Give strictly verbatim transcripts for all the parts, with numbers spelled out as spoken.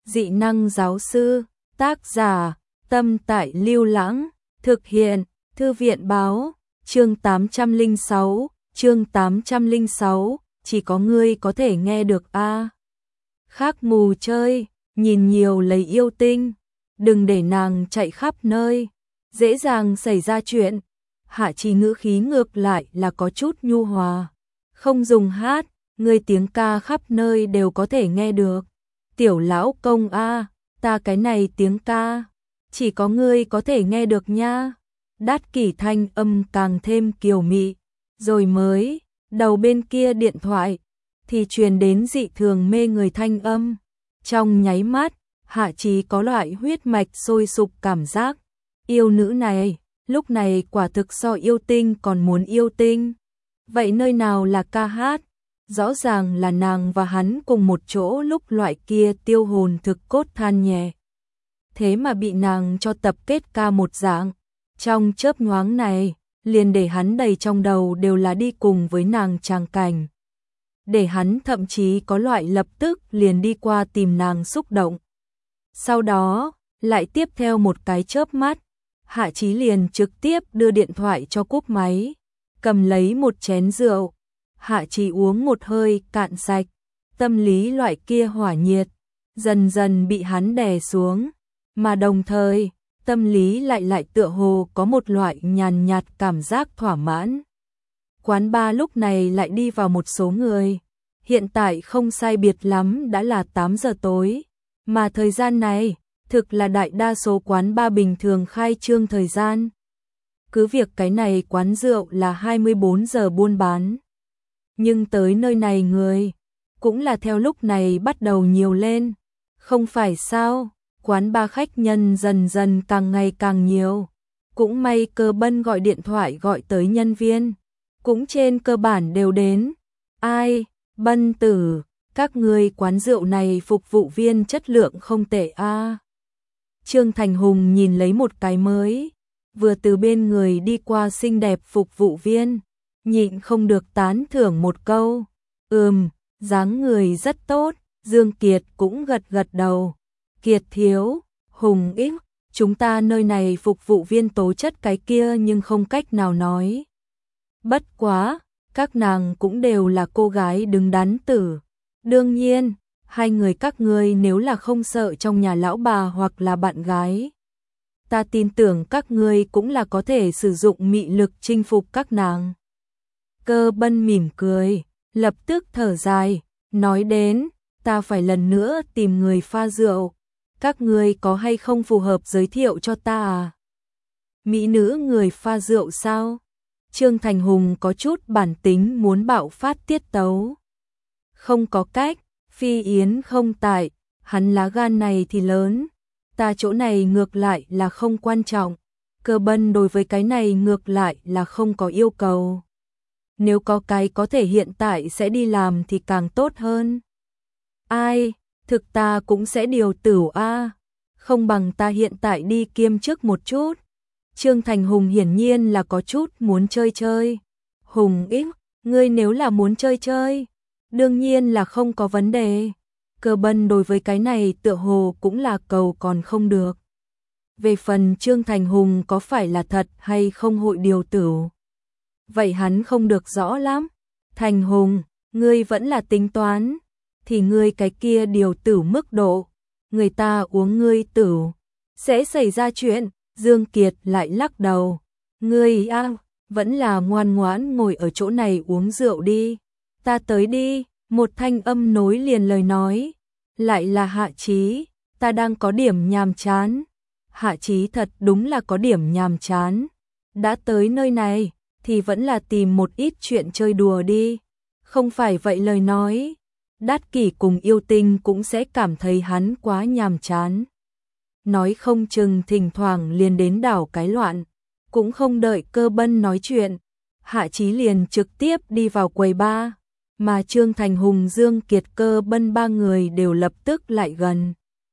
Dị năng giáo sư, tác giả, Tâm Tại Lưu Lãng, thực hiện, Thư viện báo, chương tám trăm lẻ sáu, chương tám trăm lẻ sáu, chỉ có ngươi có thể nghe được a. Khác mù chơi, nhìn nhiều lấy yêu tinh, đừng để nàng chạy khắp nơi, dễ dàng xảy ra chuyện. Hạ Chí ngữ khí ngược lại là có chút nhu hòa, không dùng hát, ngươi tiếng ca khắp nơi đều có thể nghe được. Tiểu lão công a, ta cái này tiếng ca, chỉ có ngươi có thể nghe được nha. Đát Kỷ thanh âm càng thêm kiều mị, rồi mới, đầu bên kia điện thoại, thì truyền đến dị thường mê người thanh âm. Trong nháy mắt, Hạ Chí có loại huyết mạch sôi sục cảm giác, yêu nữ này, lúc này quả thực so yêu tinh còn muốn yêu tinh. Vậy nơi nào là ca hát? Rõ ràng là nàng và hắn cùng một chỗ lúc loại kia tiêu hồn thực cốt than nhẹ. Thế mà bị nàng cho tập kết ca một dạng. Trong chớp nhoáng này, liền để hắn đầy trong đầu đều là đi cùng với nàng tràng cảnh. Để hắn thậm chí có loại lập tức liền đi qua tìm nàng xúc động. Sau đó, lại tiếp theo một cái chớp mắt, Hạ Chí liền trực tiếp đưa điện thoại cho cúp máy, cầm lấy một chén rượu. Hạ Chí uống một hơi cạn sạch, tâm lý loại kia hỏa nhiệt, dần dần bị hắn đè xuống, mà đồng thời, tâm lý lại lại tựa hồ có một loại nhàn nhạt cảm giác thỏa mãn. Quán bar lúc này lại đi vào một số người, hiện tại không sai biệt lắm đã là tám giờ tối, mà thời gian này, thực là đại đa số quán bar bình thường khai trương thời gian. Cứ việc cái này quán rượu là hai mươi bốn giờ buôn bán, nhưng tới nơi này người, cũng là theo lúc này bắt đầu nhiều lên, không phải sao, quán bar khách nhân dần dần càng ngày càng nhiều, cũng may Cơ Bân gọi điện thoại gọi tới nhân viên, cũng trên cơ bản đều đến. Ai, Bân tử, các ngươi quán rượu này phục vụ viên chất lượng không tệ a. À. Trương Thành Hùng nhìn lấy một cái mới, vừa từ bên người đi qua xinh đẹp phục vụ viên, nhịn không được tán thưởng một câu. Ừm, dáng người rất tốt. Dương Kiệt cũng gật gật đầu. Kiệt thiếu, Hùng ít, chúng ta nơi này phục vụ viên tố chất cái kia nhưng không cách nào nói. Bất quá, các nàng cũng đều là cô gái đứng đắn tử. Đương nhiên, hai người các ngươi nếu là không sợ trong nhà lão bà hoặc là bạn gái, ta tin tưởng các ngươi cũng là có thể sử dụng mị lực chinh phục các nàng. Cơ Bân mỉm cười, lập tức thở dài, nói đến, ta phải lần nữa tìm người pha rượu, các ngươi có hay không phù hợp giới thiệu cho ta à? Mỹ nữ người pha rượu sao? Trương Thành Hùng có chút bản tính muốn bạo phát tiết tấu. Không có cách, Phi Yến không tại, hắn lá gan này thì lớn, ta chỗ này ngược lại là không quan trọng. Cơ Bân đối với cái này ngược lại là không có yêu cầu. Nếu có cái có thể hiện tại sẽ đi làm thì càng tốt hơn. Ai, thực ta cũng sẽ điều tửu a, không bằng ta hiện tại đi kiêm chức một chút. Trương Thành Hùng hiển nhiên là có chút muốn chơi chơi. Hùng ít, ngươi nếu là muốn chơi chơi, đương nhiên là không có vấn đề. Cơ Bân đối với cái này tựa hồ cũng là cầu còn không được. Về phần Trương Thành Hùng có phải là thật hay không hội điều tửu, vậy hắn không được rõ lắm. Thành Hùng, ngươi vẫn là tính toán, thì ngươi cái kia điều tửu mức độ, người ta uống ngươi tửu, sẽ xảy ra chuyện. Dương Kiệt lại lắc đầu, ngươi a, vẫn là ngoan ngoãn ngồi ở chỗ này uống rượu đi. Ta tới đi, một thanh âm nối liền lời nói, lại là Hạ Chí, ta đang có điểm nhàm chán. Hạ Chí thật đúng là có điểm nhàm chán, đã tới nơi này thì vẫn là tìm một ít chuyện chơi đùa đi, không phải vậy lời nói, Đát Kỷ cùng yêu tinh cũng sẽ cảm thấy hắn quá nhàm chán. Nói không chừng thỉnh thoảng liền đến đảo cái loạn, cũng không đợi Cơ Bân nói chuyện, Hạ Chí liền trực tiếp đi vào quầy bar, mà Trương Thành Hùng, Dương Kiệt, Cơ Bân ba người đều lập tức lại gần.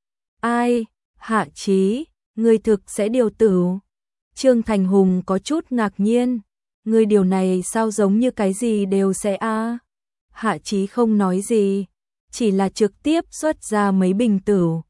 Ai, Hạ Chí, ngươi thực sẽ điều tửu? Trương Thành Hùng có chút ngạc nhiên, ngươi điều này sao giống như cái gì đều sẽ a? À? Hạ Chí không nói gì, chỉ là trực tiếp xuất ra mấy bình tửu,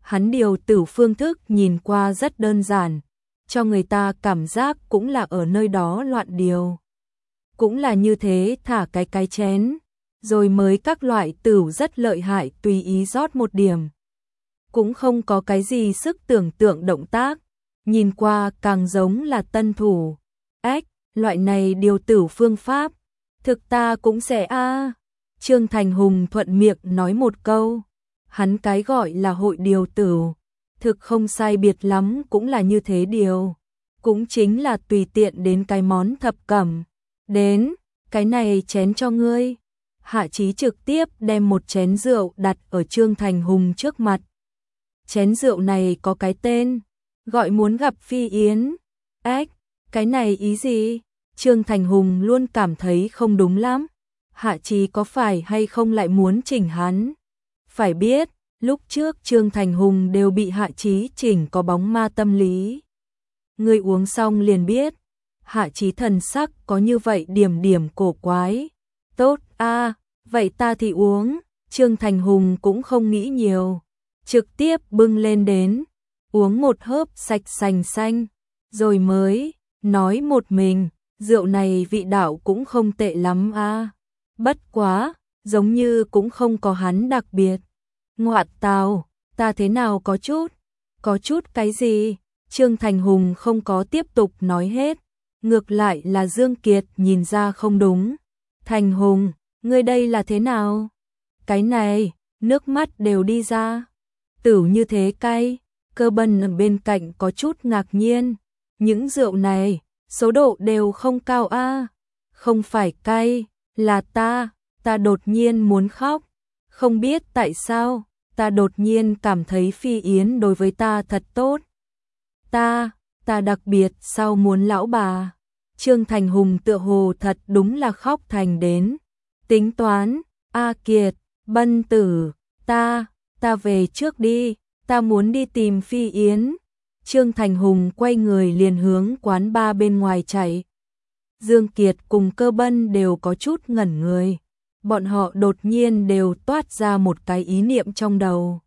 Hắn điều tử phương thức nhìn qua rất đơn giản, cho người ta cảm giác cũng là ở nơi đó loạn điều. Cũng là như thế, thả cái cái chén, rồi mới các loại tửu rất lợi hại tùy ý rót một điểm. Cũng không có cái gì sức tưởng tượng động tác, nhìn qua càng giống là tân thủ. Ếch, loại này điều tử phương pháp, thực ta cũng sẽ a. À. Trương Thành Hùng thuận miệng nói một câu, hắn cái gọi là hội điều tử, thực không sai biệt lắm cũng là như thế điều, cũng chính là tùy tiện đến cái món thập cẩm. Đến, cái này chén cho ngươi. Hạ Chí trực tiếp đem một chén rượu đặt ở Trương Thành Hùng trước mặt. Chén rượu này có cái tên, gọi muốn gặp Phi Yến. Ếch, cái này ý gì? Trương Thành Hùng luôn cảm thấy không đúng lắm. Hạ Chí có phải hay không lại muốn chỉnh hắn? Phải biết, lúc trước Trương Thành Hùng đều bị Hạ Chí chỉnh có bóng ma tâm lý. Người uống xong liền biết. Hạ Chí thần sắc có như vậy điểm điểm cổ quái. Tốt a, à, vậy ta thì uống. Trương Thành Hùng cũng không nghĩ nhiều, trực tiếp bưng lên đến, uống một hớp sạch sành xanh, rồi mới nói một mình, rượu này vị đạo cũng không tệ lắm a. À. Bất quá, giống như cũng không có hắn đặc biệt. Ngoạn tào, ta thế nào có chút? Có chút cái gì? Trương Thành Hùng không có tiếp tục nói hết. Ngược lại là Dương Kiệt nhìn ra không đúng. Thành Hùng, ngươi đây là thế nào? Cái này, nước mắt đều đi ra. Tửu như thế cay, Cơ Bân ở bên cạnh có chút ngạc nhiên. Những rượu này, số độ đều không cao a. À. Không phải cay, là ta, ta đột nhiên muốn khóc. Không biết tại sao, ta đột nhiên cảm thấy Phi Yến đối với ta thật tốt. Ta, ta đặc biệt sao muốn lão bà. Trương Thành Hùng tựa hồ thật đúng là khóc thành đến. Tính toán, A Kiệt, Bân tử, ta, ta về trước đi, ta muốn đi tìm Phi Yến. Trương Thành Hùng quay người liền hướng quán bar bên ngoài chạy. Dương Kiệt cùng Cơ Bân đều có chút ngẩn người. Bọn họ đột nhiên đều toát ra một cái ý niệm trong đầu.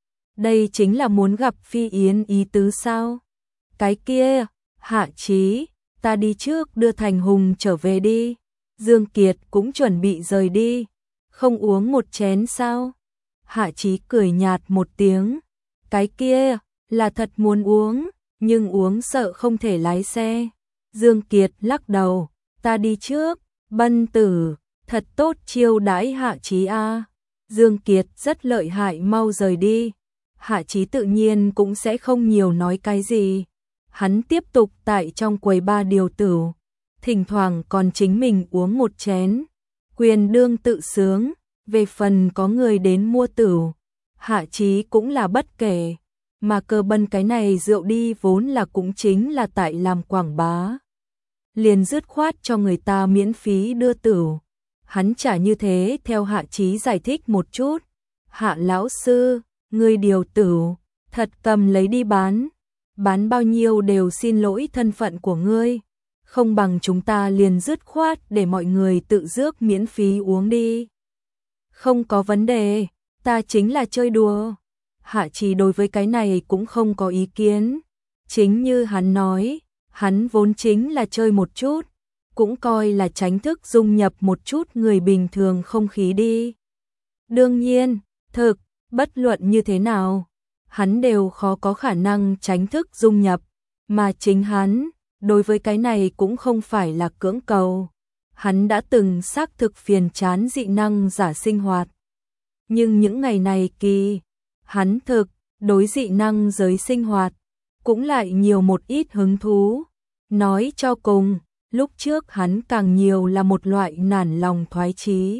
Đây chính là muốn gặp Phi Yến ý tứ sao? Cái kia, Hạ Chí, ta đi trước đưa Thành Hùng trở về đi. Dương Kiệt cũng chuẩn bị rời đi. Không uống một chén sao? Hạ Chí cười nhạt một tiếng. Cái kia, là thật muốn uống, nhưng uống sợ không thể lái xe. Dương Kiệt lắc đầu, ta đi trước. Bân tử, thật tốt chiêu đãi Hạ Chí a. Dương Kiệt rất lợi hại, mau rời đi. Hạ Chí tự nhiên cũng sẽ không nhiều nói cái gì. Hắn tiếp tục tại trong quầy ba điều tửu, thỉnh thoảng còn chính mình uống một chén, quyền đương tự sướng. Về phần có người đến mua tửu, Hạ Chí cũng là bất kể, mà Cơ Bân cái này rượu đi vốn là cũng chính là tại làm quảng bá. Liền dứt khoát cho người ta miễn phí đưa tửu. Hắn trả như thế theo Hạ Chí giải thích một chút. Hạ lão sư, ngươi điều tửu, thật cầm lấy đi bán. Bán bao nhiêu đều xin lỗi thân phận của ngươi. Không bằng chúng ta liền dứt khoát để mọi người tự rước miễn phí uống đi. Không có vấn đề, ta chính là chơi đùa. Hạ Chí đối với cái này cũng không có ý kiến. Chính như hắn nói, hắn vốn chính là chơi một chút, cũng coi là tránh thức dung nhập một chút người bình thường không khí đi. Đương nhiên, thực, bất luận như thế nào, hắn đều khó có khả năng tránh thức dung nhập, mà chính hắn, đối với cái này cũng không phải là cưỡng cầu. Hắn đã từng xác thực phiền chán dị năng giả sinh hoạt. Nhưng những ngày này kỳ, hắn thực, đối dị năng giới sinh hoạt, cũng lại nhiều một ít hứng thú. Nói cho cùng, lúc trước hắn càng nhiều là một loại nản lòng thoái chí.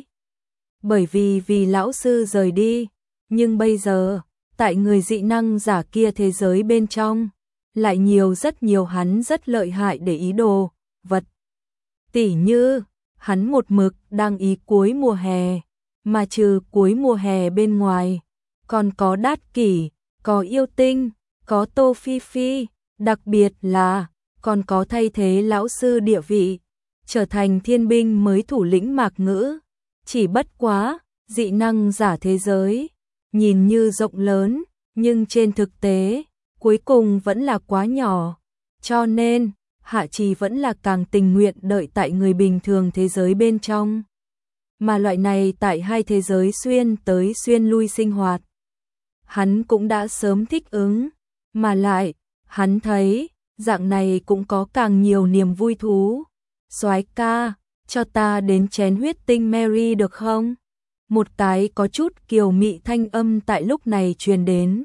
Bởi vì vì lão sư rời đi, nhưng bây giờ, tại người dị năng giả kia thế giới bên trong, lại nhiều rất nhiều hắn rất lợi hại để ý đồ, vật. Tỉ như, hắn một mực đang ý cuối mùa hè, mà trừ cuối mùa hè bên ngoài, còn có Đát Kỷ, có Yêu Tinh, có Tô Phi Phi, đặc biệt là còn có thay thế lão sư địa vị, trở thành thiên binh mới thủ lĩnh Mạc Ngữ. Chỉ bất quá, dị năng giả thế giới, nhìn như rộng lớn, nhưng trên thực tế, cuối cùng vẫn là quá nhỏ. Cho nên, Hạ Trì vẫn là càng tình nguyện đợi tại người bình thường thế giới bên trong. Mà loại này tại hai thế giới xuyên tới xuyên lui sinh hoạt. Hắn cũng đã sớm thích ứng, mà lại, hắn thấy, dạng này cũng có càng nhiều niềm vui thú. Soái ca, cho ta đến chén huyết tinh Mary được không? Một cái có chút kiều mị thanh âm tại lúc này truyền đến.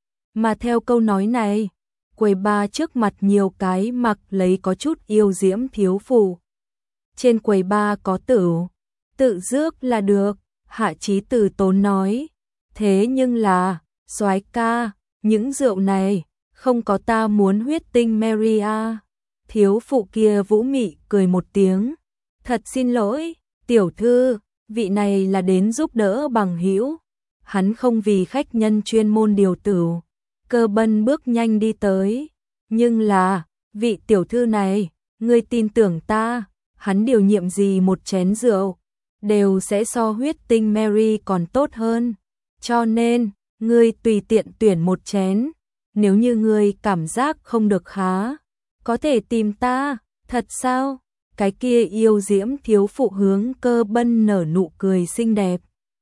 Mà theo câu nói này, quầy ba trước mặt nhiều cái mặc lấy có chút yêu diễm thiếu phụ. Trên quầy ba có tửu, tự rước là được, Hạ Chí từ tốn nói. Thế nhưng là, soái ca, những rượu này, không có ta muốn huyết tinh Mary à. Thiếu phụ kia vũ mị cười một tiếng. Thật xin lỗi, tiểu thư, vị này là đến giúp đỡ bằng hữu. Hắn không vì khách nhân chuyên môn điều tửu. Cơ Bân bước nhanh đi tới. Nhưng là, vị tiểu thư này, ngươi tin tưởng ta, hắn điều nhiệm gì một chén rượu, đều sẽ so huyết tinh Mary còn tốt hơn. Cho nên, ngươi tùy tiện tuyển một chén. Nếu như ngươi cảm giác không được khá, có thể tìm ta, thật sao? Cái kia yêu diễm thiếu phụ hướng Cơ Bân nở nụ cười xinh đẹp.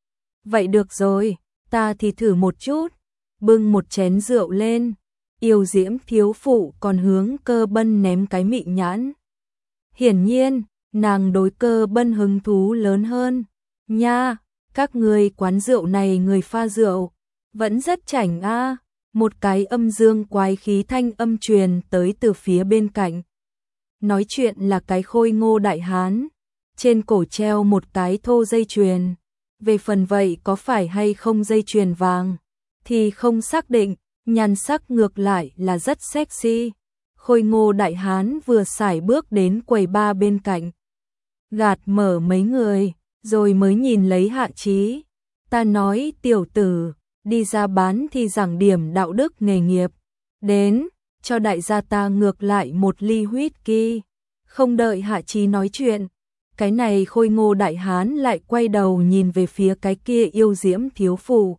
Vậy được rồi, ta thì thử một chút. Bưng một chén rượu lên, yêu diễm thiếu phụ còn hướng Cơ Bân ném cái mị nhãn. Hiển nhiên, nàng đối Cơ Bân hứng thú lớn hơn. Nha, các người quán rượu này người pha rượu, vẫn rất chảnh a. Một cái âm dương quái khí thanh âm truyền tới từ phía bên cạnh. Nói chuyện là cái khôi ngô đại hán, trên cổ treo một cái thô dây chuyền. Về phần vậy có phải hay không dây chuyền vàng, thì không xác định, nhan sắc ngược lại là rất sexy. Khôi ngô đại hán vừa sải bước đến quầy ba bên cạnh. Gạt mở mấy người, rồi mới nhìn lấy Hạ Chí. Ta nói tiểu tử, đi ra bán thì giảng điểm đạo đức nghề nghiệp. Đến, cho đại gia ta ngược lại một ly whisky. Không đợi Hạ Chí nói chuyện, cái này khôi ngô đại hán lại quay đầu nhìn về phía cái kia yêu diễm thiếu phụ.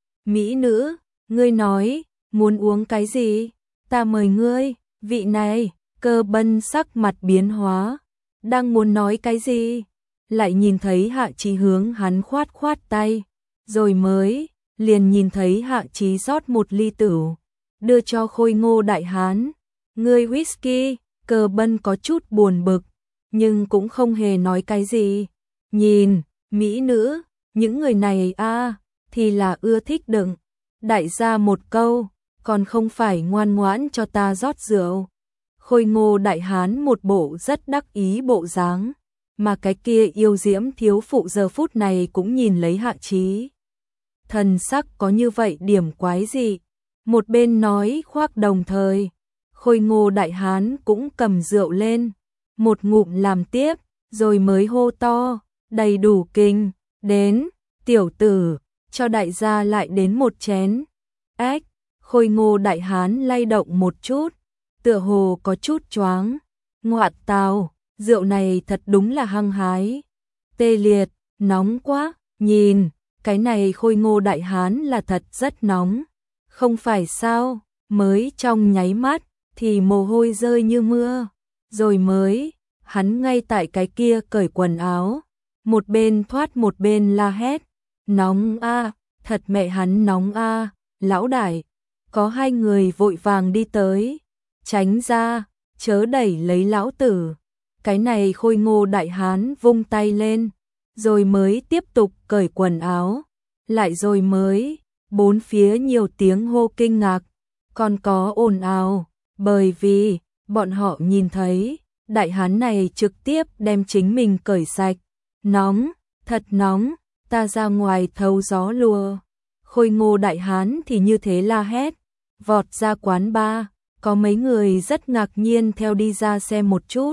Mỹ nữ, ngươi nói, muốn uống cái gì? Ta mời ngươi, vị này. Cơ Bân sắc mặt biến hóa, đang muốn nói cái gì? Lại nhìn thấy Hạ Chí hướng hắn khoát khoát tay, rồi mới, liền nhìn thấy Hạ Chí rót một ly tửu, đưa cho khôi ngô đại hán. Ngươi whisky, Cơ Bân có chút buồn bực, nhưng cũng không hề nói cái gì. Nhìn, mỹ nữ, những người này a thì là ưa thích đựng. Đại gia một câu, còn không phải ngoan ngoãn cho ta rót rượu. Khôi ngô đại hán một bộ rất đắc ý bộ dáng, mà cái kia yêu diễm thiếu phụ giờ phút này cũng nhìn lấy Hạ Chí. Thần sắc có như vậy điểm quái gì? Một bên nói khoác đồng thời, khôi ngô đại hán cũng cầm rượu lên, một ngụm làm tiếp, rồi mới hô to, đầy đủ kinh, đến, tiểu tử, cho đại gia lại đến một chén. Ách, khôi ngô đại hán lay động một chút, tựa hồ có chút choáng. Ngoạn tào, rượu này thật đúng là hăng hái. Tê liệt, nóng quá, nhìn, cái này khôi ngô đại hán là thật rất nóng. Không phải sao, mới trong nháy mắt, thì mồ hôi rơi như mưa. Rồi mới, hắn ngay tại cái kia cởi quần áo, một bên thoát một bên la hét. Nóng a, thật mẹ hắn nóng a, lão đại. Có hai người vội vàng đi tới, tránh ra, chớ đẩy lấy lão tử. Cái này khôi ngô đại hán vung tay lên, rồi mới tiếp tục cởi quần áo, lại rồi mới, bốn phía nhiều tiếng hô kinh ngạc, còn có ồn ào, bởi vì, bọn họ nhìn thấy, đại hán này trực tiếp đem chính mình cởi sạch. Nóng, thật nóng, ta ra ngoài thấu gió lùa. Khôi ngô đại hán thì như thế la hét, vọt ra quán bar, có mấy người rất ngạc nhiên theo đi ra xem một chút.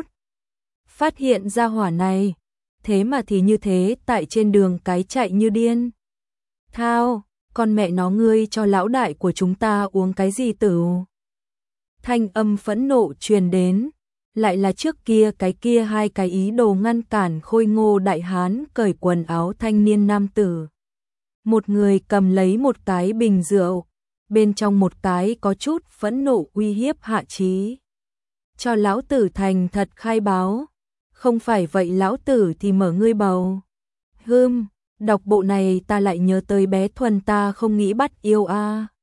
Phát hiện ra hỏa này, thế mà thì như thế tại trên đường cái chạy như điên. Thao, con mẹ nó ngươi cho lão đại của chúng ta uống cái gì tửu? Thanh âm phẫn nộ truyền đến, lại là trước kia cái kia hai cái ý đồ ngăn cản khôi ngô đại hán cởi quần áo thanh niên nam tử. Một người cầm lấy một cái bình rượu, bên trong một cái có chút phẫn nộ uy hiếp Hạ Chí. Cho lão tử thành thật khai báo, không phải vậy lão tử thì mở ngươi bầu. Hưm, đọc bộ này ta lại nhớ tới bé Thuần ta không nghĩ bắt yêu a.